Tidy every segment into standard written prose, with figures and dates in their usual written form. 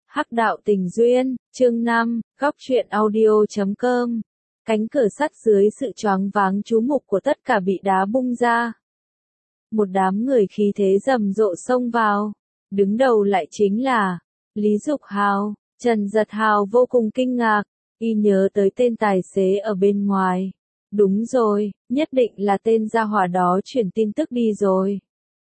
Hắc đạo tình duyên, chương 5, góc truyện audio.com. Cánh cửa sắt dưới sự choáng váng chú mục của tất cả bị đá bung ra. Một đám người khí thế rầm rộ xông vào. Đứng đầu lại chính là Lý Dục Hào. Trần Giật Hào vô cùng kinh ngạc, y nhớ tới tên tài xế ở bên ngoài. Đúng rồi, nhất định là tên gia hỏa đó chuyển tin tức đi rồi.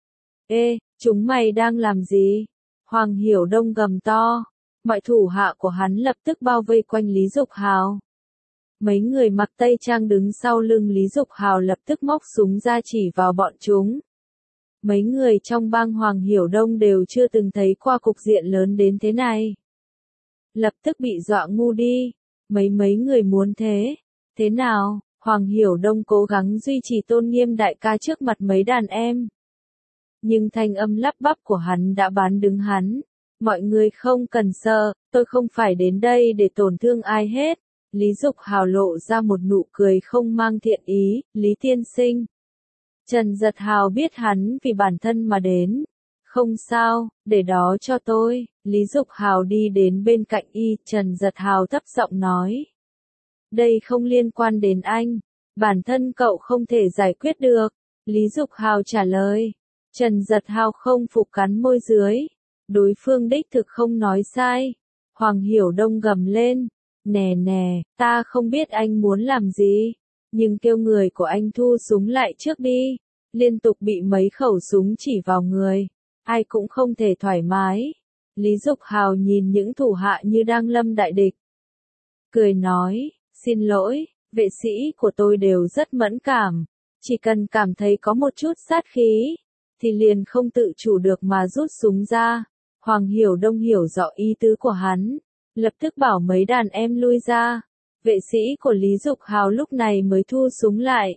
Ê, chúng mày đang làm gì? Hoàng Hiểu Đông gầm to. Mọi thủ hạ của hắn lập tức bao vây quanh Lý Dục Hào. Mấy người mặc tây trang đứng sau lưng Lý Dục Hào lập tức móc súng ra chỉ vào bọn chúng. Mấy người trong bang Hoàng Hiểu Đông đều chưa từng thấy qua cục diện lớn đến thế này. Lập tức bị dọa ngu đi. Mấy người muốn thế. Thế nào? Hoàng Hiểu Đông cố gắng duy trì tôn nghiêm đại ca trước mặt mấy đàn em. Nhưng thanh âm lắp bắp của hắn đã bán đứng hắn. Mọi người không cần sợ, tôi không phải đến đây để tổn thương ai hết. Lý Dục Hào lộ ra một nụ cười không mang thiện ý, Lý tiên sinh. Trần Giật Hào biết hắn vì bản thân mà đến. Không sao, để đó cho tôi. Lý Dục Hào đi đến bên cạnh y, Trần Giật Hào thấp giọng nói. Đây không liên quan đến anh. Bản thân cậu không thể giải quyết được. Lý Dục Hào trả lời. Trần Giật Hào không phục cắn môi dưới. Đối phương đích thực không nói sai. Hoàng Hiểu Đông gầm lên. Nè, ta không biết anh muốn làm gì. Nhưng kêu người của anh thu súng lại trước đi. Liên tục bị mấy khẩu súng chỉ vào người. Ai cũng không thể thoải mái. Lý Dục Hào nhìn những thủ hạ như đang lâm đại địch. Cười nói, xin lỗi, vệ sĩ của tôi đều rất mẫn cảm. Chỉ cần cảm thấy có một chút sát khí, thì liền không tự chủ được mà rút súng ra. Hoàng Hiểu Đông hiểu rõ ý tứ của hắn, lập tức bảo mấy đàn em lui ra. Vệ sĩ của Lý Dục Hào lúc này mới thu súng lại.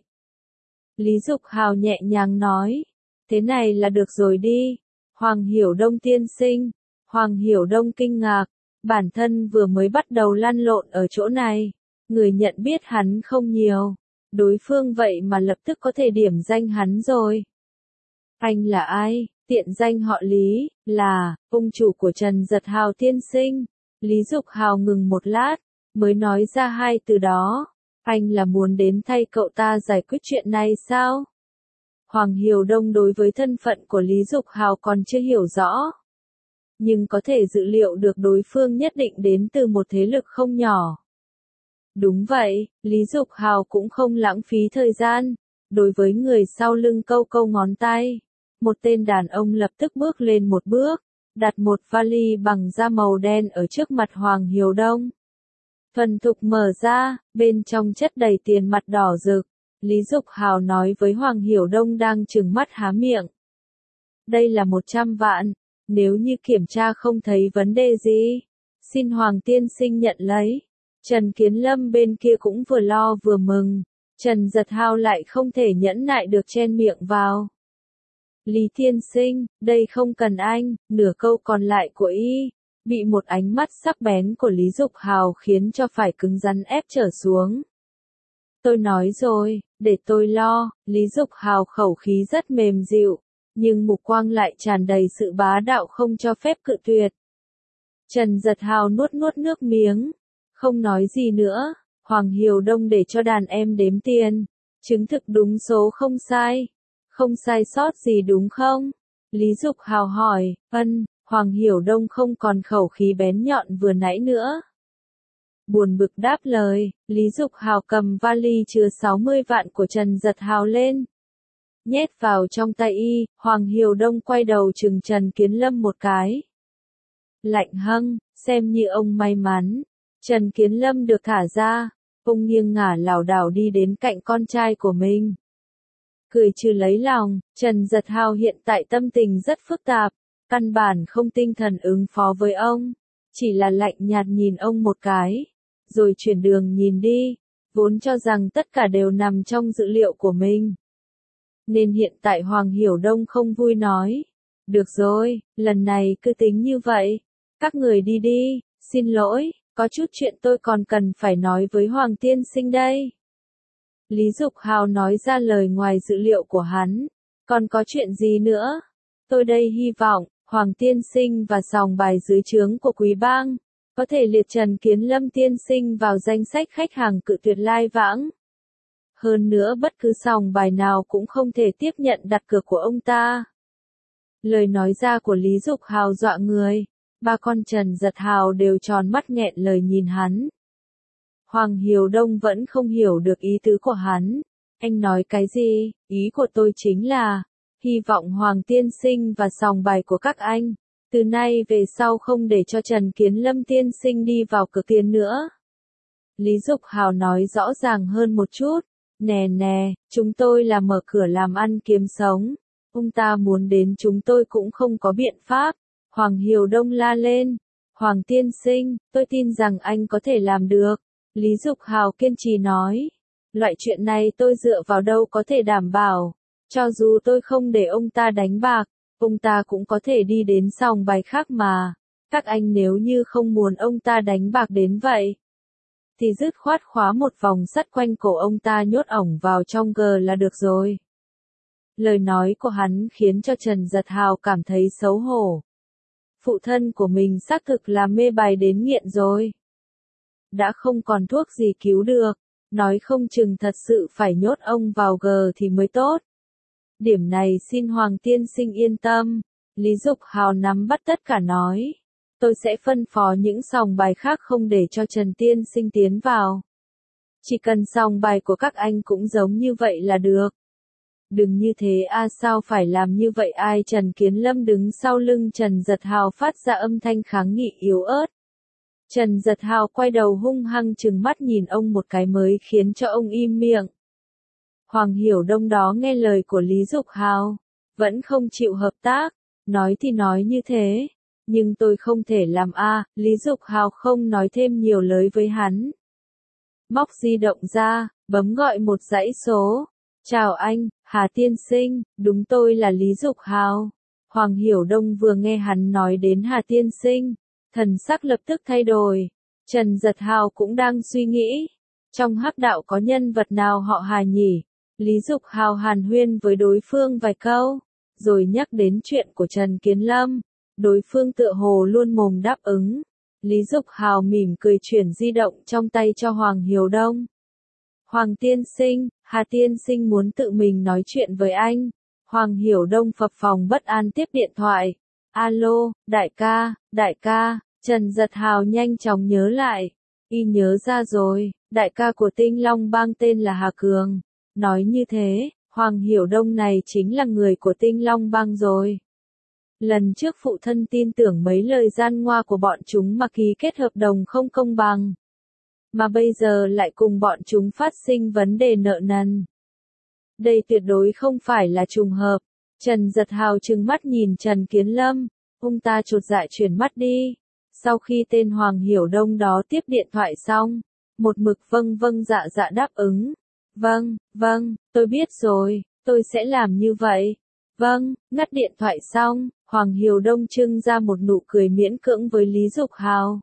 Lý Dục Hào nhẹ nhàng nói, thế này là được rồi đi. Hoàng Hiểu Đông tiên sinh. Hoàng Hiểu Đông kinh ngạc, bản thân vừa mới bắt đầu lăn lộn ở chỗ này. Người nhận biết hắn không nhiều. Đối phương vậy mà lập tức có thể điểm danh hắn rồi. Anh là ai? Tiện danh họ Lý, là ông chủ của Trần Giật Hào tiên sinh. Lý Dục Hào ngừng một lát, mới nói ra hai từ đó. Anh là muốn đến thay cậu ta giải quyết chuyện này sao? Hoàng Hiểu Đông đối với thân phận của Lý Dục Hào còn chưa hiểu rõ. Nhưng có thể dự liệu được đối phương nhất định đến từ một thế lực không nhỏ. Đúng vậy, Lý Dục Hào cũng không lãng phí thời gian. Đối với người sau lưng câu ngón tay. Một tên đàn ông lập tức bước lên một bước, đặt một vali bằng da màu đen ở trước mặt Hoàng Hiểu Đông. Thuần thục mở ra, bên trong chất đầy tiền mặt đỏ rực. Lý Dục Hào nói với Hoàng Hiểu Đông đang trừng mắt há miệng. Đây là 100 vạn, nếu như kiểm tra không thấy vấn đề gì, xin Hoàng tiên sinh nhận lấy. Trần Kiến Lâm bên kia cũng vừa lo vừa mừng. Trần Giật Hào lại không thể nhẫn nại được chen miệng vào. Lý tiên sinh, đây không cần anh. Nửa câu còn lại của y, bị một ánh mắt sắc bén của Lý Dục Hào khiến cho phải cứng rắn ép trở xuống. Tôi nói rồi, để tôi lo. Lý Dục Hào khẩu khí rất mềm dịu, nhưng mục quang lại tràn đầy sự bá đạo không cho phép cự tuyệt. Trần Giật Hào nuốt nước miếng, không nói gì nữa. Hoàng Hiểu Đông để cho đàn em đếm tiền, chứng thực đúng số không sai. Không sai sót gì đúng không? Lý Dục Hào hỏi. Hoàng Hiểu Đông không còn khẩu khí bén nhọn vừa nãy nữa. Buồn bực đáp lời. Lý Dục Hào cầm vali chứa 60 vạn của Trần Giật Hào lên, nhét vào trong tay y. Hoàng Hiểu Đông quay đầu chừng Trần Kiến Lâm một cái. Lạnh hăng, xem như ông may mắn. Trần Kiến Lâm được thả ra, ông nghiêng ngả lảo đảo đi đến cạnh con trai của mình. Cười trừ lấy lòng. Trần Giật Hào hiện tại tâm tình rất phức tạp, căn bản không tinh thần ứng phó với ông, chỉ là lạnh nhạt nhìn ông một cái, rồi chuyển đường nhìn đi, vốn cho rằng tất cả đều nằm trong dự liệu của mình. Nên hiện tại Hoàng Hiểu Đông không vui nói, được rồi, lần này cứ tính như vậy, các người đi đi, xin lỗi, có chút chuyện tôi còn cần phải nói với Hoàng tiên sinh đây. Lý Dục Hào nói ra lời ngoài dự liệu của hắn. Còn có chuyện gì nữa? Tôi đây hy vọng, Hoàng tiên sinh và sòng bài dưới trướng của Quý Bang, có thể liệt Trần Kiến Lâm tiên sinh vào danh sách khách hàng cự tuyệt lai vãng. Hơn nữa bất cứ sòng bài nào cũng không thể tiếp nhận đặt cược của ông ta. Lời nói ra của Lý Dục Hào dọa người, ba con Trần Giật Hào đều tròn mắt nghẹn lời nhìn hắn. Hoàng Hiểu Đông vẫn không hiểu được ý tứ của hắn. Anh nói cái gì? Ý của tôi chính là, hy vọng Hoàng tiên sinh và sòng bài của các anh, từ nay về sau không để cho Trần Kiến Lâm tiên sinh đi vào cược tiền nữa. Lý Dục Hào nói rõ ràng hơn một chút. Nè nè, chúng tôi là mở cửa làm ăn kiếm sống. Ông ta muốn đến chúng tôi cũng không có biện pháp. Hoàng Hiểu Đông la lên. Hoàng tiên sinh, tôi tin rằng anh có thể làm được. Lý Dục Hào kiên trì nói. Loại chuyện này tôi dựa vào đâu có thể đảm bảo. Cho dù tôi không để ông ta đánh bạc, ông ta cũng có thể đi đến sòng bài khác mà. Các anh nếu như không muốn ông ta đánh bạc đến vậy, thì dứt khoát khóa một vòng sắt quanh cổ ông ta nhốt ổng vào trong gờ là được rồi. Lời nói của hắn khiến cho Trần Giật Hào cảm thấy xấu hổ. Phụ thân của mình xác thực là mê bài đến nghiện rồi. Đã không còn thuốc gì cứu được, nói không chừng thật sự phải nhốt ông vào gờ thì mới tốt. Điểm này xin Hoàng tiên sinh yên tâm. Lý Dục Hào nắm bắt tất cả nói. Tôi sẽ phân phó những sòng bài khác không để cho Trần tiên sinh tiến vào. Chỉ cần sòng bài của các anh cũng giống như vậy là được. Đừng như thế sao phải làm như vậy ai? Trần Kiến Lâm đứng sau lưng Trần Giật Hào phát ra âm thanh kháng nghị yếu ớt. Trần Giật Hào quay đầu hung hăng trừng mắt nhìn ông một cái mới khiến cho ông im miệng. Hoàng Hiểu Đông đó nghe lời của Lý Dục Hào, vẫn không chịu hợp tác, nói thì nói như thế, nhưng tôi không thể làm Lý Dục Hào không nói thêm nhiều lời với hắn. Móc di động ra, bấm gọi một dãy số. Chào anh, Hà tiên sinh, đúng tôi là Lý Dục Hào. Hoàng Hiểu Đông vừa nghe hắn nói đến Hà tiên sinh, thần sắc lập tức thay đổi. Trần Giật Hào cũng đang suy nghĩ, trong hắc đạo có nhân vật nào họ Hà nhỉ? Lý Dục Hào hàn huyên với đối phương vài câu, rồi nhắc đến chuyện của Trần Kiến Lâm. Đối phương tựa hồ luôn mồm đáp ứng. Lý Dục Hào mỉm cười chuyển di động trong tay cho Hoàng Hiểu Đông. Hoàng tiên sinh, Hà tiên sinh muốn tự mình nói chuyện với anh. Hoàng Hiểu Đông phập phồng bất an tiếp điện thoại. Alo, đại ca, Trần Giật Hào nhanh chóng nhớ lại. Y nhớ ra rồi, đại ca của Tinh Long Bang tên là Hà Cường. Nói như thế, Hoàng Hiểu Đông này chính là người của Tinh Long Bang rồi. Lần trước phụ thân tin tưởng mấy lời gian ngoa của bọn chúng mà ký kết hợp đồng không công bằng. Mà bây giờ lại cùng bọn chúng phát sinh vấn đề nợ nần. Đây tuyệt đối không phải là trùng hợp. Trần Giật Hào trừng mắt nhìn Trần Kiến Lâm, ông ta chột dạ chuyển mắt đi. Sau khi tên Hoàng Hiểu Đông đó tiếp điện thoại xong, một mực vâng dạ đáp ứng. Vâng, tôi biết rồi, tôi sẽ làm như vậy. Vâng, ngắt điện thoại xong, Hoàng Hiểu Đông trưng ra một nụ cười miễn cưỡng với Lý Dục Hào.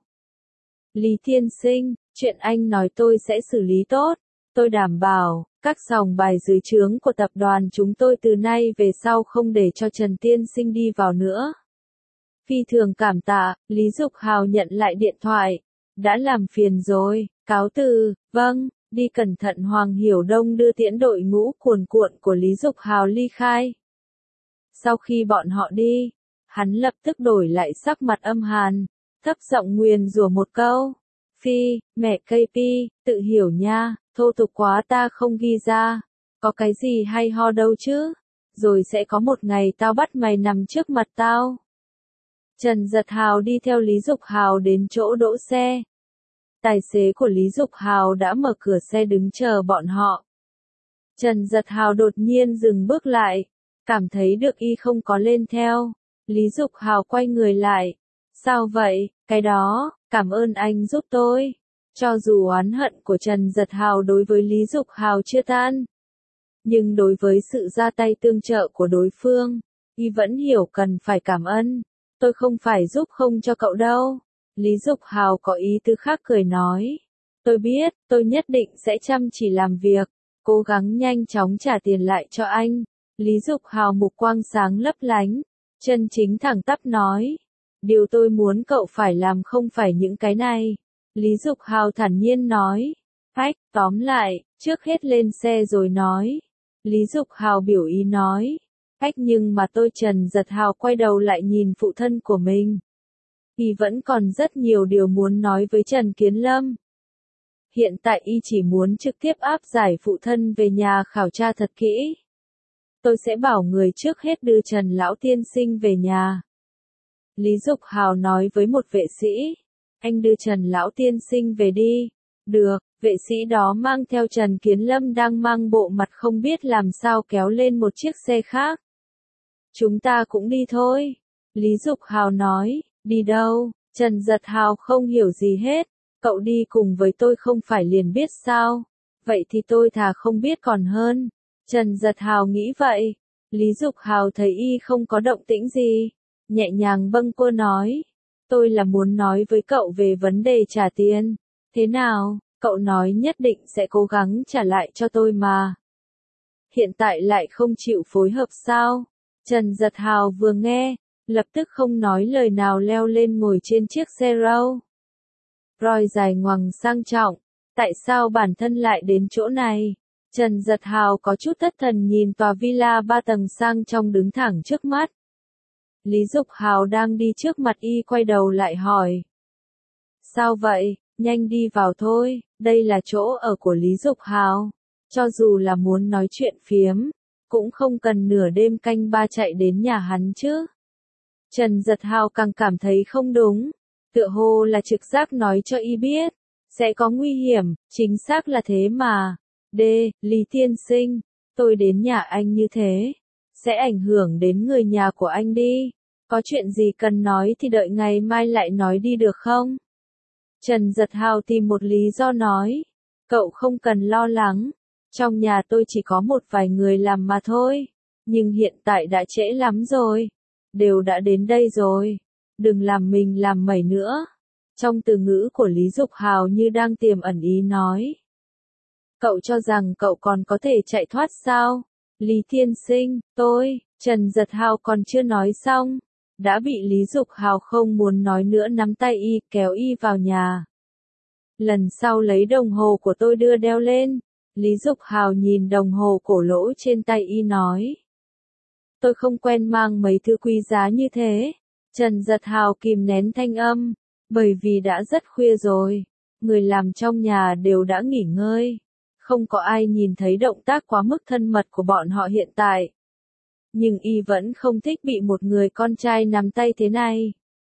Lý tiên sinh, chuyện anh nói tôi sẽ xử lý tốt. Tôi đảm bảo, các sòng bài dưới trướng của tập đoàn chúng tôi từ nay về sau không để cho Trần tiên sinh đi vào nữa. Phi thường cảm tạ, Lý Dục Hào nhận lại điện thoại. Đã làm phiền rồi, cáo từ, vâng, đi cẩn thận. Hoàng Hiểu Đông đưa tiễn đội ngũ cuồn cuộn của Lý Dục Hào ly khai. Sau khi bọn họ đi, hắn lập tức đổi lại sắc mặt âm hàn, thấp giọng nguyền rủa một câu. Phi, mẹ cây pi, tự hiểu nha, thô tục quá ta không ghi ra. Có cái gì hay ho đâu chứ? Rồi sẽ có một ngày tao bắt mày nằm trước mặt tao. Trần Giật Hào đi theo Lý Dục Hào đến chỗ đỗ xe. Tài xế của Lý Dục Hào đã mở cửa xe đứng chờ bọn họ. Trần Giật Hào đột nhiên dừng bước lại, cảm thấy được y không có lên theo. Lý Dục Hào quay người lại. Sao vậy? Cái đó, cảm ơn anh giúp tôi. Cho dù oán hận của Trần Giật Hào đối với Lý Dục Hào chưa tan, nhưng đối với sự ra tay tương trợ của đối phương, y vẫn hiểu cần phải cảm ơn. Tôi không phải giúp không cho cậu đâu. Lý Dục Hào có ý tứ khác cười nói. Tôi biết, tôi nhất định sẽ chăm chỉ làm việc, cố gắng nhanh chóng trả tiền lại cho anh. Lý Dục Hào mục quang sáng lấp lánh. Chân Chính thẳng tắp nói. Điều tôi muốn cậu phải làm không phải những cái này. Lý Dục Hào thản nhiên nói. Ách, tóm lại, trước hết lên xe rồi nói. Lý Dục Hào biểu ý nói. Ách nhưng mà tôi Trần Giật Hào quay đầu lại nhìn phụ thân của mình. Y vẫn còn rất nhiều điều muốn nói với Trần Kiến Lâm. Hiện tại y chỉ muốn trực tiếp áp giải phụ thân về nhà khảo tra thật kỹ. Tôi sẽ bảo người trước hết đưa Trần Lão Tiên Sinh về nhà. Lý Dục Hào nói với một vệ sĩ. Anh đưa Trần Lão Tiên Sinh về đi. Được, vệ sĩ đó mang theo Trần Kiến Lâm đang mang bộ mặt không biết làm sao kéo lên một chiếc xe khác. Chúng ta cũng đi thôi. Lý Dục Hào nói. Đi đâu? Trần Giật Hào không hiểu gì hết. Cậu đi cùng với tôi không phải liền biết sao? Vậy thì tôi thà không biết còn hơn. Trần Giật Hào nghĩ vậy. Lý Dục Hào thấy y không có động tĩnh gì. Nhẹ nhàng bâng quơ nói. Tôi là muốn nói với cậu về vấn đề trả tiền. Thế nào, cậu nói nhất định sẽ cố gắng trả lại cho tôi mà. Hiện tại lại không chịu phối hợp sao? Trần Giật Hào vừa nghe, lập tức không nói lời nào leo lên ngồi trên chiếc xe Rolls Royce dài ngoằng sang trọng. Tại sao bản thân lại đến chỗ này? Trần Giật Hào có chút thất thần nhìn tòa villa 3 tầng sang trọng đứng thẳng trước mắt. Lý Dục Hào đang đi trước mặt y quay đầu lại hỏi. Sao vậy? Nhanh đi vào thôi, đây là chỗ ở của Lý Dục Hào. Cho dù là muốn nói chuyện phiếm, cũng không cần nửa đêm canh ba chạy đến nhà hắn chứ. Trần Giật Hào càng cảm thấy không đúng. Tựa hồ là trực giác nói cho y biết. Sẽ có nguy hiểm, chính xác là thế mà. Lý Tiên Sinh, tôi đến nhà anh như thế. Sẽ ảnh hưởng đến người nhà của anh đi. Có chuyện gì cần nói thì đợi ngày mai lại nói đi được không? Trần Giật Hào tìm một lý do nói. Cậu không cần lo lắng. Trong nhà tôi chỉ có một vài người làm mà thôi. Nhưng hiện tại đã trễ lắm rồi. Đều đã đến đây rồi. Đừng làm mình làm mẩy nữa. Trong từ ngữ của Lý Dục Hào như đang tiềm ẩn ý nói. Cậu cho rằng cậu còn có thể chạy thoát sao? Lý Tiên Sinh, Trần Giật Hào còn chưa nói xong. Đã bị Lý Dục Hào không muốn nói nữa nắm tay y kéo y vào nhà. Lần sau lấy đồng hồ của tôi đưa đeo lên. Lý Dục Hào nhìn đồng hồ cổ lỗ trên tay y nói. Tôi không quen mang mấy thứ quý giá như thế. Trần Giật Hào kìm nén thanh âm. Bởi vì đã rất khuya rồi. Người làm trong nhà đều đã nghỉ ngơi. Không có ai nhìn thấy động tác quá mức thân mật của bọn họ hiện tại. Nhưng y vẫn không thích bị một người con trai nắm tay thế này.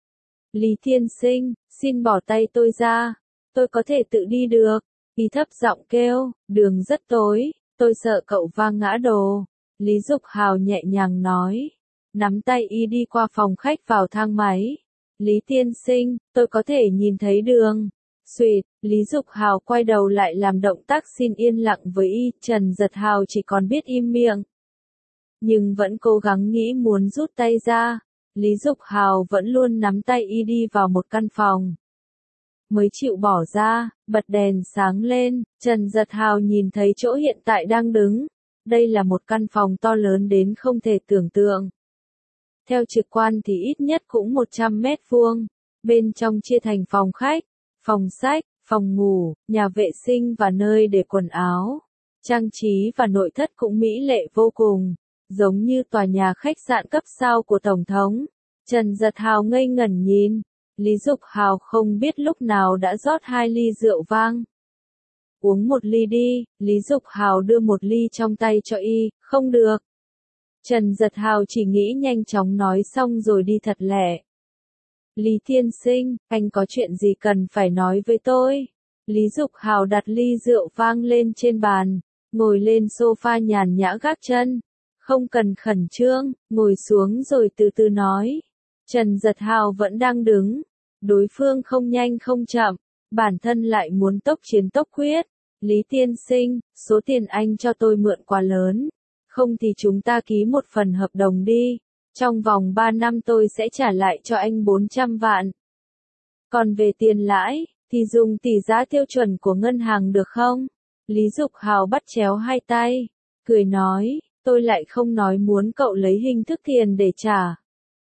Lý Tiên Sinh, xin bỏ tay tôi ra. Tôi có thể tự đi được. Y thấp giọng kêu, đường rất tối, tôi sợ cậu va ngã đồ. Lý Dục Hào nhẹ nhàng nói. Nắm tay y đi qua phòng khách vào thang máy. Lý Tiên Sinh, tôi có thể nhìn thấy đường. Xuyệt, Lý Dục Hào quay đầu lại làm động tác xin yên lặng với y. Trần Giật Hào chỉ còn biết im miệng. Nhưng vẫn cố gắng nghĩ muốn rút tay ra. Lý Dục Hào vẫn luôn nắm tay y đi vào một căn phòng. Mới chịu bỏ ra, bật đèn sáng lên, Trần Giật Hào nhìn thấy chỗ hiện tại đang đứng. Đây là một căn phòng to lớn đến không thể tưởng tượng. Theo trực quan thì ít nhất cũng 100 mét vuông. Bên trong chia thành phòng khách, phòng sách, phòng ngủ, nhà vệ sinh và nơi để quần áo. Trang trí và nội thất cũng mỹ lệ vô cùng, giống như tòa nhà khách sạn cấp sao của Tổng thống. Trần Giật Hào ngây ngẩn nhìn. Lý Dục Hào không biết lúc nào đã rót 2 ly rượu vang. Uống một ly đi, Lý Dục Hào đưa một ly trong tay cho y, không được. Trần Giật Hào chỉ nghĩ nhanh chóng nói xong rồi đi thật lẹ. Lý Tiên Sinh, anh có chuyện gì cần phải nói với tôi? Lý Dục Hào đặt ly rượu vang lên trên bàn, ngồi lên sofa nhàn nhã gác chân. Không cần khẩn trương, ngồi xuống rồi từ từ nói. Trần Giật Hào vẫn đang đứng. Đối phương không nhanh không chậm, bản thân lại muốn tốc chiến tốc quyết. Lý Tiên Sinh, số tiền anh cho tôi mượn quá lớn. Không thì chúng ta ký một phần hợp đồng đi. Trong vòng 3 năm tôi sẽ trả lại cho anh 400 vạn. Còn về tiền lãi, thì dùng tỷ giá tiêu chuẩn của ngân hàng được không? Lý Dục Hào bắt chéo hai tay, cười nói, tôi lại không nói muốn cậu lấy hình thức tiền để trả.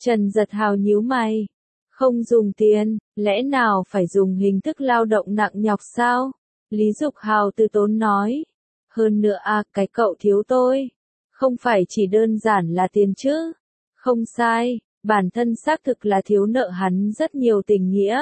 Trần Giật Hào nhíu mày. Không dùng tiền, lẽ nào phải dùng hình thức lao động nặng nhọc sao? Lý Dục Hào từ tốn nói. Hơn nữa cái cậu thiếu tôi. Không phải chỉ đơn giản là tiền chứ. Không sai, bản thân xác thực là thiếu nợ hắn rất nhiều tình nghĩa.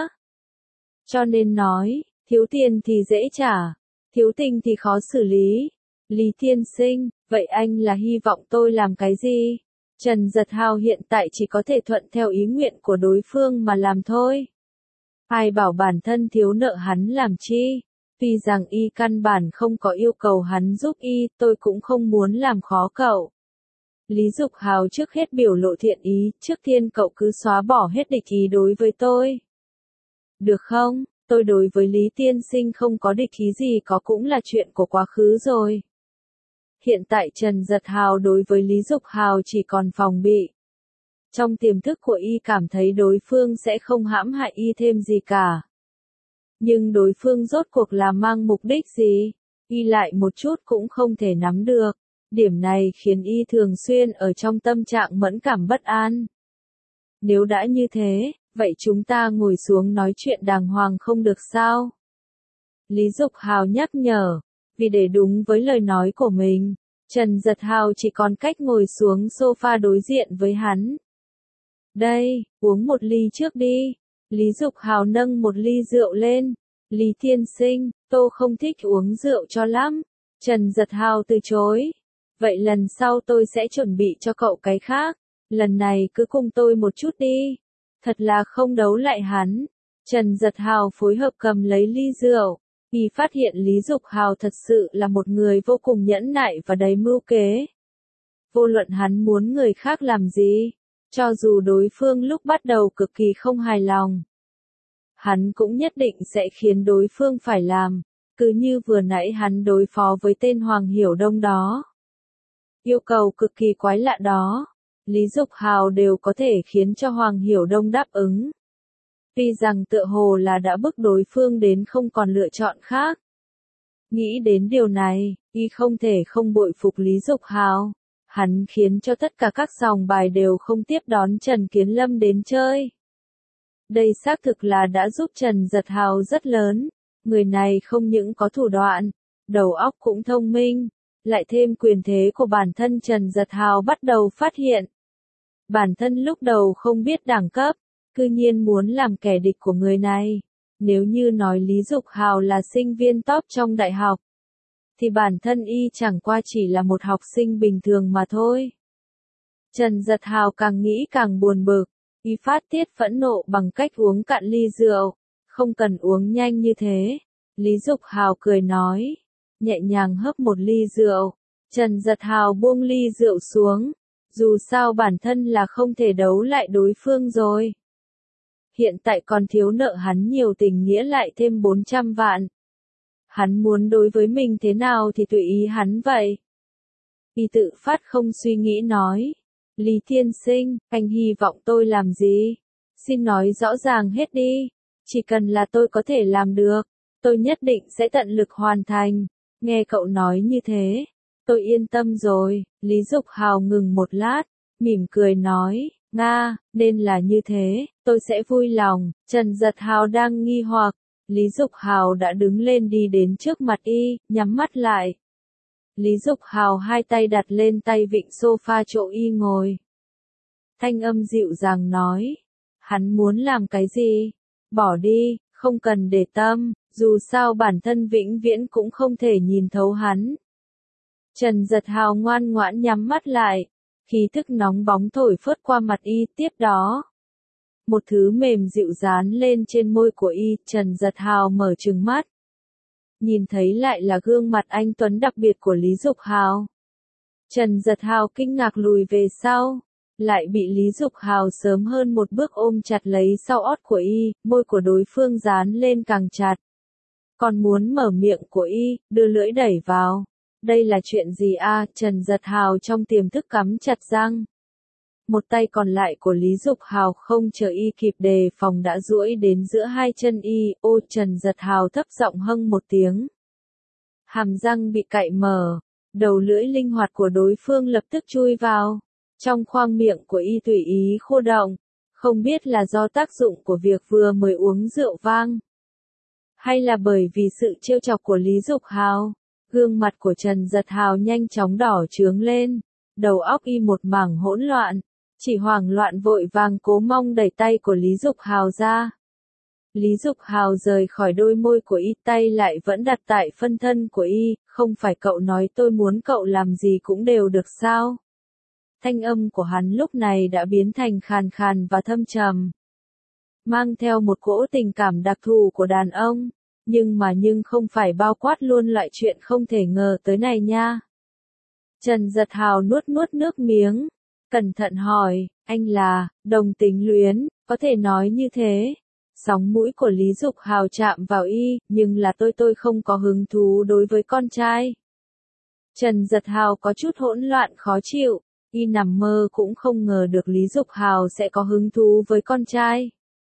Cho nên nói, thiếu tiền thì dễ trả, thiếu tình thì khó xử lý. Lý tiên sinh, vậy anh là hy vọng tôi làm cái gì? Trần Giật Hào hiện tại chỉ có thể thuận theo ý nguyện của đối phương mà làm thôi. Ai bảo bản thân thiếu nợ hắn làm chi? Tuy rằng y căn bản không có yêu cầu hắn giúp y, tôi cũng không muốn làm khó cậu. Lý Dục Hào trước hết biểu lộ thiện ý, trước tiên cậu cứ xóa bỏ hết địch ý đối với tôi. Được không? Tôi đối với Lý tiên sinh không có địch ý gì có cũng là chuyện của quá khứ rồi. Hiện tại Trần Giật Hào đối với Lý Dục Hào chỉ còn phòng bị. Trong tiềm thức của y cảm thấy đối phương sẽ không hãm hại y thêm gì cả. Nhưng đối phương rốt cuộc là mang mục đích gì? Y lại một chút cũng không thể nắm được. Điểm này khiến y thường xuyên ở trong tâm trạng mẫn cảm bất an. Nếu đã như thế, vậy chúng ta ngồi xuống nói chuyện đàng hoàng không được sao? Lý Dục Hào nhắc nhở, vì để đúng với lời nói của mình, Trần Giật Hào chỉ còn cách ngồi xuống sofa đối diện với hắn. Đây, uống một ly trước đi. Lý Dục Hào nâng một ly rượu lên. Lý tiên sinh, tôi không thích uống rượu cho lắm. Trần Giật Hào từ chối. Vậy lần sau tôi sẽ chuẩn bị cho cậu cái khác. Lần này cứ cùng tôi một chút đi. Thật là không đấu lại hắn. Trần Giật Hào phối hợp cầm lấy ly rượu. Y phát hiện Lý Dục Hào thật sự là một người vô cùng nhẫn nại và đầy mưu kế. Vô luận hắn muốn người khác làm gì, cho dù đối phương lúc bắt đầu cực kỳ không hài lòng, hắn cũng nhất định sẽ khiến đối phương phải làm, cứ như vừa nãy hắn đối phó với tên Hoàng Hiểu Đông đó. Yêu cầu cực kỳ quái lạ đó, Lý Dục Hào đều có thể khiến cho Hoàng Hiểu Đông đáp ứng. Tuy rằng tựa hồ là đã bức đối phương đến không còn lựa chọn khác. Nghĩ đến điều này, y không thể không bội phục Lý Dục Hào. Hắn khiến cho tất cả các sòng bài đều không tiếp đón Trần Kiến Lâm đến chơi. Đây xác thực là đã giúp Trần Giật Hào rất lớn. Người này không những có thủ đoạn, đầu óc cũng thông minh, lại thêm quyền thế của bản thân Trần Giật Hào bắt đầu phát hiện. Bản thân lúc đầu không biết đẳng cấp, cư nhiên muốn làm kẻ địch của người này. Nếu như nói Lý Dục Hào là sinh viên top trong đại học, thì bản thân y chẳng qua chỉ là một học sinh bình thường mà thôi. Trần Giật Hào càng nghĩ càng buồn bực, y phát tiết phẫn nộ bằng cách uống cạn ly rượu. Không cần uống nhanh như thế. Lý Dục Hào cười nói, nhẹ nhàng hớp một ly rượu. Trần Giật Hào buông ly rượu xuống. Dù sao bản thân là không thể đấu lại đối phương rồi. Hiện tại còn thiếu nợ hắn nhiều tình nghĩa lại thêm 400 vạn. Hắn muốn đối với mình thế nào thì tùy ý hắn vậy. Y tự phát không suy nghĩ nói. Lý tiên sinh, anh hy vọng tôi làm gì? Xin nói rõ ràng hết đi. Chỉ cần là tôi có thể làm được, tôi nhất định sẽ tận lực hoàn thành. Nghe cậu nói như thế, tôi yên tâm rồi. Lý Dục Hào ngừng một lát, mỉm cười nói, Nga, nên là như thế, tôi sẽ vui lòng. Trần Giật Hào đang nghi hoặc, Lý Dục Hào đã đứng lên đi đến trước mặt y, nhắm mắt lại. Lý Dục Hào hai tay đặt lên tay vịn sofa chỗ y ngồi. Thanh âm dịu dàng nói, hắn muốn làm cái gì? Bỏ đi, không cần để tâm, dù sao bản thân vĩnh viễn cũng không thể nhìn thấu hắn. Trần Giật Hào ngoan ngoãn nhắm mắt lại, khí thức nóng bóng thổi phớt qua mặt y, tiếp đó. Một thứ mềm dịu dán lên trên môi của y, Trần Giật Hào mở trừng mắt. Nhìn thấy lại là gương mặt anh tuấn đặc biệt của Lý Dục Hào. Trần Giật Hào kinh ngạc lùi về sau, lại bị Lý Dục Hào sớm hơn một bước ôm chặt lấy sau ót của y, môi của đối phương dán lên càng chặt. Còn muốn mở miệng của y, đưa lưỡi đẩy vào. Đây là chuyện gì a? Trần Giật Hào trong tiềm thức cắm chặt răng. Một tay còn lại của Lý Dục Hào không chờ y kịp đề phòng đã duỗi đến giữa hai chân y, ô Trần Giật Hào thấp giọng hâng một tiếng. Hàm răng bị cạy mở, đầu lưỡi linh hoạt của đối phương lập tức chui vào. Trong khoang miệng của y tùy ý khô động, không biết là do tác dụng của việc vừa mới uống rượu vang, hay là bởi vì sự trêu chọc của Lý Dục Hào. Gương mặt của Trần Giật Hào nhanh chóng đỏ chướng lên, đầu óc y một mảng hỗn loạn, chỉ hoảng loạn vội vàng cố mong đẩy tay của Lý Dục Hào ra. Lý Dục Hào rời khỏi đôi môi của y, tay lại vẫn đặt tại phân thân của y, không phải cậu nói tôi muốn cậu làm gì cũng đều được sao? Thanh âm của hắn lúc này đã biến thành khàn khàn và thâm trầm, mang theo một cỗ tình cảm đặc thù của đàn ông, nhưng không phải bao quát luôn loại chuyện không thể ngờ tới này nha. Trần Giật Hào nuốt nước miếng, cẩn thận hỏi, anh là, đồng tính luyến, có thể nói như thế. Sóng mũi của Lý Dục Hào chạm vào y, nhưng là tôi không có hứng thú đối với con trai. Trần Giật Hào có chút hỗn loạn khó chịu, y nằm mơ cũng không ngờ được Lý Dục Hào sẽ có hứng thú với con trai.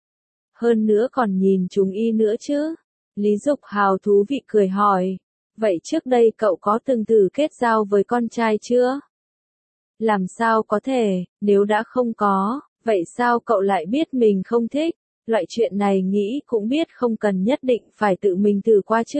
Hơn nữa còn nhìn chúng y nữa chứ. Lý Dục Hào thú vị cười hỏi, vậy trước đây cậu có từng thử kết giao với con trai chưa? Làm sao có thể, nếu đã không có, vậy sao cậu lại biết mình không thích? Loại chuyện này nghĩ cũng biết không cần nhất định phải tự mình thử qua chứ.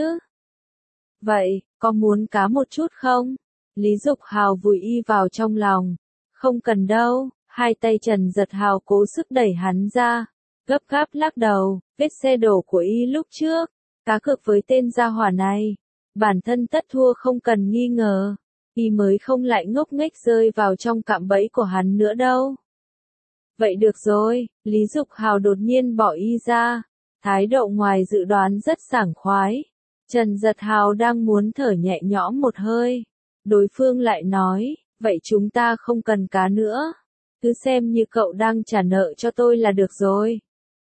Vậy, có muốn cá một chút không? Lý Dục Hào vùi y vào trong lòng. Không cần đâu, hai tay Trần Giật Hào cố sức đẩy hắn ra, gấp gáp lắc đầu, vết xe đổ của y lúc trước, cá cược với tên gia hỏa này, bản thân tất thua không cần nghi ngờ, y mới không lại ngốc nghếch rơi vào trong cạm bẫy của hắn nữa đâu. Vậy được rồi, Lý Dục Hào đột nhiên bỏ y ra, thái độ ngoài dự đoán rất sảng khoái. Trần Giật Hào đang muốn thở nhẹ nhõm một hơi, đối phương lại nói, vậy chúng ta không cần cá nữa, cứ xem như cậu đang trả nợ cho tôi là được rồi.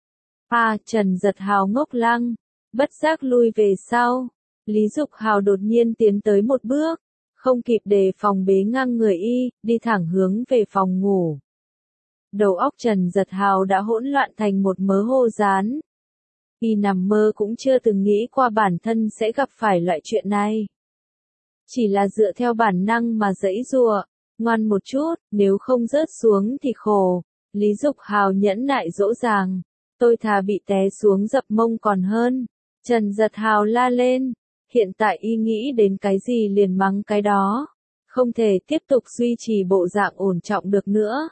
Trần Giật Hào ngốc lăng, bất giác lui về sau. Lý Dục Hào đột nhiên tiến tới một bước, không kịp đề phòng bế ngang người y, đi thẳng hướng về phòng ngủ. Đầu óc Trần Giật Hào đã hỗn loạn thành một mớ hồ dán. Y nằm mơ cũng chưa từng nghĩ qua bản thân sẽ gặp phải loại chuyện này. Chỉ là dựa theo bản năng mà giãy giụa, ngoan một chút, nếu không rớt xuống thì khổ. Lý Dục Hào nhẫn nại dỗ dàng, tôi thà bị té xuống dập mông còn hơn. Trần Giật Hào la lên, hiện tại y nghĩ đến cái gì liền mắng cái đó, không thể tiếp tục duy trì bộ dạng ổn trọng được nữa.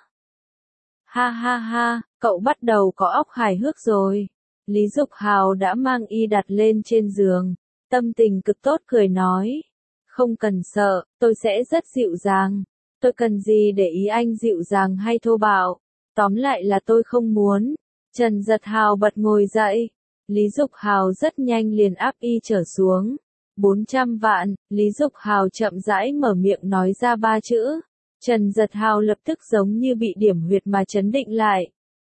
Ha ha ha, cậu bắt đầu có óc hài hước rồi. Lý Dục Hào đã mang y đặt lên trên giường, tâm tình cực tốt cười nói. Không cần sợ, tôi sẽ rất dịu dàng. Tôi cần gì để ý anh dịu dàng hay thô bạo? Tóm lại là tôi không muốn. Trần Giật Hào bật ngồi dậy. Lý Dục Hào rất nhanh liền áp y trở xuống. 400 vạn, Lý Dục Hào chậm rãi mở miệng nói ra 3 chữ. Trần Giật Hào lập tức giống như bị điểm huyệt mà chấn định lại.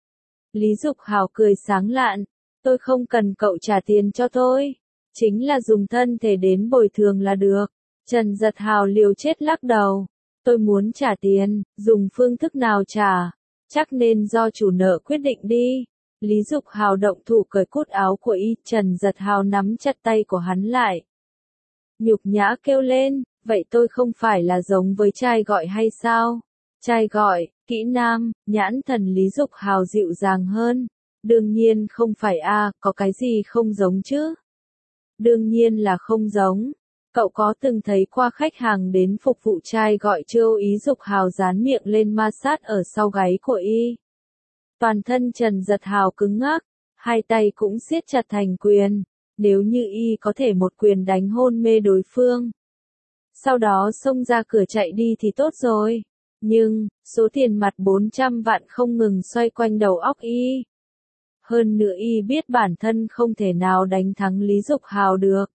Lý Dục Hào cười sáng lạn, tôi không cần cậu trả tiền cho tôi, chính là dùng thân thể đến bồi thường là được. Trần Giật Hào liều chết lắc đầu, tôi muốn trả tiền, dùng phương thức nào trả, chắc nên do chủ nợ quyết định đi. Lý Dục Hào động thủ cởi cúc áo của y, Trần Giật Hào nắm chặt tay của hắn lại. Nhục nhã kêu lên, vậy tôi không phải là giống với trai gọi hay sao? Trai gọi, kỹ nam, nhãn thần Lý Dục Hào dịu dàng hơn. Đương nhiên không phải có cái gì không giống chứ? Đương nhiên là không giống. Cậu có từng thấy qua khách hàng đến phục vụ trai gọi chưa? Lý Dục Hào dán miệng lên ma sát ở sau gáy của y. Toàn thân Trần Giật Hào cứng ngắc, hai tay cũng siết chặt thành quyền, nếu như y có thể một quyền đánh hôn mê đối phương. Sau đó xông ra cửa chạy đi thì tốt rồi, nhưng, số tiền mặt 400 vạn không ngừng xoay quanh đầu óc y. Hơn nữa y biết bản thân không thể nào đánh thắng Lý Dục Hào được.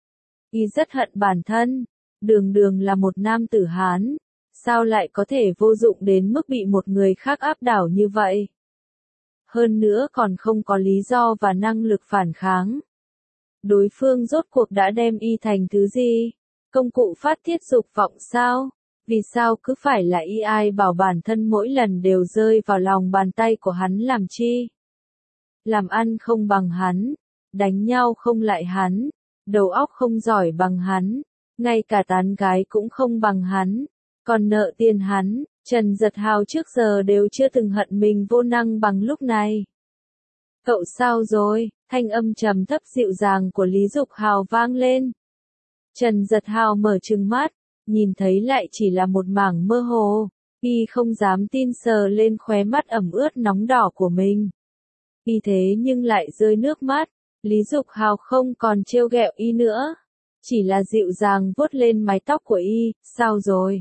Y rất hận bản thân, đường là một nam tử Hán, sao lại có thể vô dụng đến mức bị một người khác áp đảo như vậy? Hơn nữa còn không có lý do và năng lực phản kháng. Đối phương rốt cuộc đã đem y thành thứ gì? Công cụ phát tiết dục vọng sao? Vì sao cứ phải là y? Ai bảo bản thân mỗi lần đều rơi vào lòng bàn tay của hắn làm chi? Làm ăn không bằng hắn, đánh nhau không lại hắn, đầu óc không giỏi bằng hắn, ngay cả tán gái cũng không bằng hắn, còn nợ tiền hắn, Trần Giật Hào trước giờ đều chưa từng hận mình vô năng bằng lúc này. Cậu sao rồi? Thanh âm trầm thấp dịu dàng của Lý Dục Hào vang lên. Trần Giật Hào mở trừng mắt, nhìn thấy lại chỉ là một mảng mơ hồ. Y không dám tin sờ lên khóe mắt ẩm ướt nóng đỏ của mình. Y thế nhưng lại rơi nước mắt. Lý Dục Hào không còn trêu ghẹo Y nữa. Chỉ là dịu dàng vuốt lên mái tóc của Y. Sao rồi?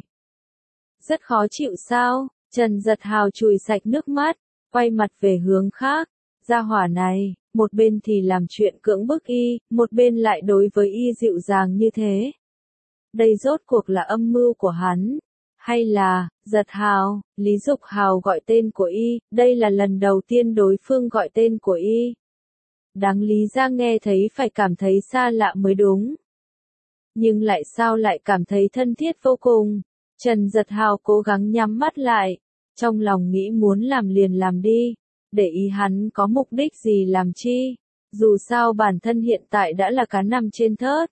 Rất khó chịu sao? Trần Giật Hào chùi sạch nước mắt, quay mặt về hướng khác. Gia hỏa này, một bên thì làm chuyện cưỡng bức Y, một bên lại đối với Y dịu dàng như thế. Đây rốt cuộc là âm mưu của hắn. Hay là, Giật Hào, Lý Dục Hào gọi tên của Y, đây là lần đầu tiên đối phương gọi tên của Y. Đáng lý ra nghe thấy phải cảm thấy xa lạ mới đúng. Nhưng lại sao lại cảm thấy thân thiết vô cùng. Trần Giật Hào cố gắng nhắm mắt lại, trong lòng nghĩ muốn làm liền làm đi, để ý hắn có mục đích gì làm chi. Dù sao bản thân hiện tại đã là cá nằm trên thớt.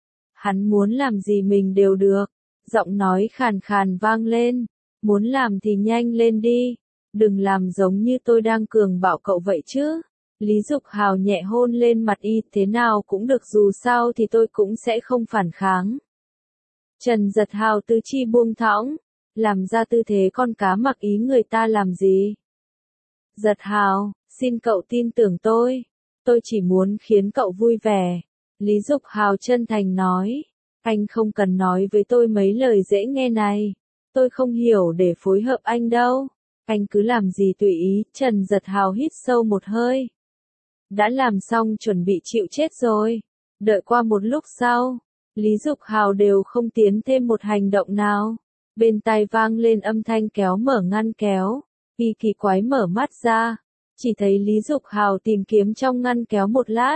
Hắn muốn làm gì mình đều được. Giọng nói khàn khàn vang lên. Muốn làm thì nhanh lên đi. Đừng làm giống như tôi đang cường bạo cậu vậy chứ. Lý Dục Hào nhẹ hôn lên mặt Y, thế nào cũng được, dù sao thì tôi cũng sẽ không phản kháng. Trần Giật Hào tứ chi buông thõng, làm ra tư thế con cá mặc ý người ta làm gì. Giật Hào, xin cậu tin tưởng tôi chỉ muốn khiến cậu vui vẻ. Lý Dục Hào chân thành nói, anh không cần nói với tôi mấy lời dễ nghe này, tôi không hiểu để phối hợp anh đâu, anh cứ làm gì tùy ý. Trần Giật Hào hít sâu một hơi. Đã làm xong chuẩn bị chịu chết rồi. Đợi qua một lúc sau, Lý Dục Hào đều không tiến thêm một hành động nào. Bên tai vang lên âm thanh kéo mở ngăn kéo. Y kỳ quái mở mắt ra, chỉ thấy Lý Dục Hào tìm kiếm trong ngăn kéo một lát,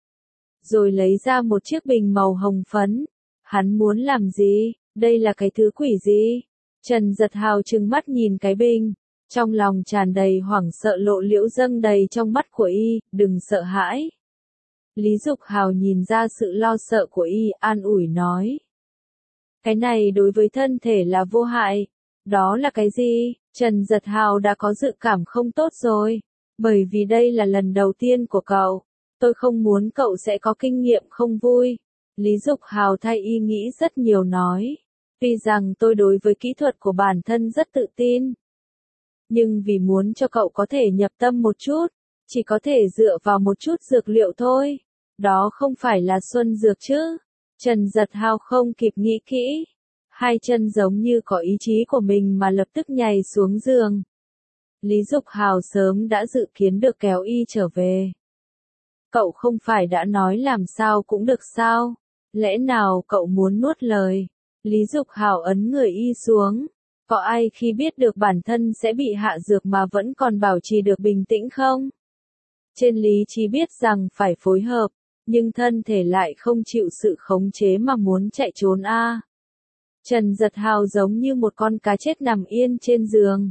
rồi lấy ra một chiếc bình màu hồng phấn. Hắn muốn làm gì? Đây là cái thứ quỷ gì? Trần Giật Hào trừng mắt nhìn cái bình, trong lòng tràn đầy hoảng sợ, lộ liễu dâng đầy trong mắt của Y. Đừng sợ hãi. Lý Dục Hào nhìn ra sự lo sợ của Y, an ủi nói. Cái này đối với thân thể là vô hại. Đó là cái gì? Trần Giật Hào đã có dự cảm không tốt rồi. Bởi vì đây là lần đầu tiên của cậu. Tôi không muốn cậu sẽ có kinh nghiệm không vui. Lý Dục Hào thay Y nghĩ rất nhiều nói. Tuy rằng tôi đối với kỹ thuật của bản thân rất tự tin. Nhưng vì muốn cho cậu có thể nhập tâm một chút, chỉ có thể dựa vào một chút dược liệu thôi. Đó không phải là xuân dược chứ. Trần Giật Hào không kịp nghĩ kỹ. Hai chân giống như có ý chí của mình mà lập tức nhảy xuống giường. Lý Dục Hào sớm đã dự kiến được kéo Y trở về. Cậu không phải đã nói làm sao cũng được sao? Lẽ nào cậu muốn nuốt lời? Lý Dục Hào ấn người Y xuống. Có ai khi biết được bản thân sẽ bị hạ dược mà vẫn còn bảo trì được bình tĩnh không? Trên lý trí biết rằng phải phối hợp, nhưng thân thể lại không chịu sự khống chế mà muốn chạy trốn a. Trần Giật Hào giống như một con cá chết nằm yên trên giường.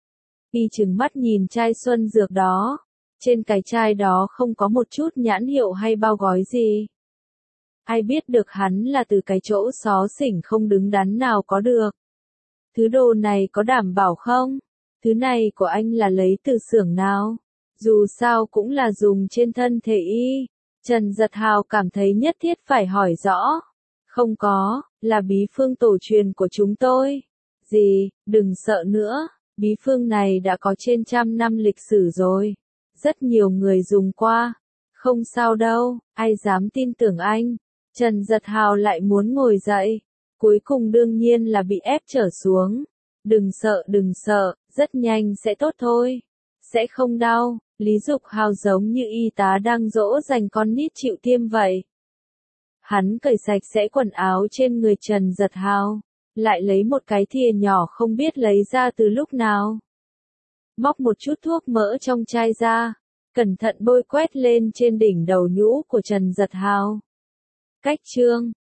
Y trừng mắt nhìn chai xuân dược đó. Trên cái chai đó không có một chút nhãn hiệu hay bao gói gì. Ai biết được hắn là từ cái chỗ xó xỉnh không đứng đắn nào có được. Thứ đồ này có đảm bảo không? Thứ này của anh là lấy từ xưởng nào? Dù sao cũng là dùng trên thân thể Y. Trần Giật Hào cảm thấy nhất thiết phải hỏi rõ. Không có, là bí phương tổ truyền của chúng tôi. Gì, đừng sợ nữa, bí phương này đã có trên 100 năm lịch sử rồi. Rất nhiều người dùng qua. Không sao đâu, ai dám tin tưởng anh. Trần Giật Hào lại muốn ngồi dậy. Cuối cùng đương nhiên là bị ép trở xuống. Đừng sợ, rất nhanh sẽ tốt thôi. Sẽ không đau. Lý Dục Hào giống như y tá đang dỗ dành con nít chịu tiêm vậy. Hắn cởi sạch sẽ quần áo trên người Trần Giật Hào, lại lấy một cái thìa nhỏ không biết lấy ra từ lúc nào. Móc một chút thuốc mỡ trong chai ra, cẩn thận bôi quét lên trên đỉnh đầu nhũ của Trần Giật Hào. Cách chương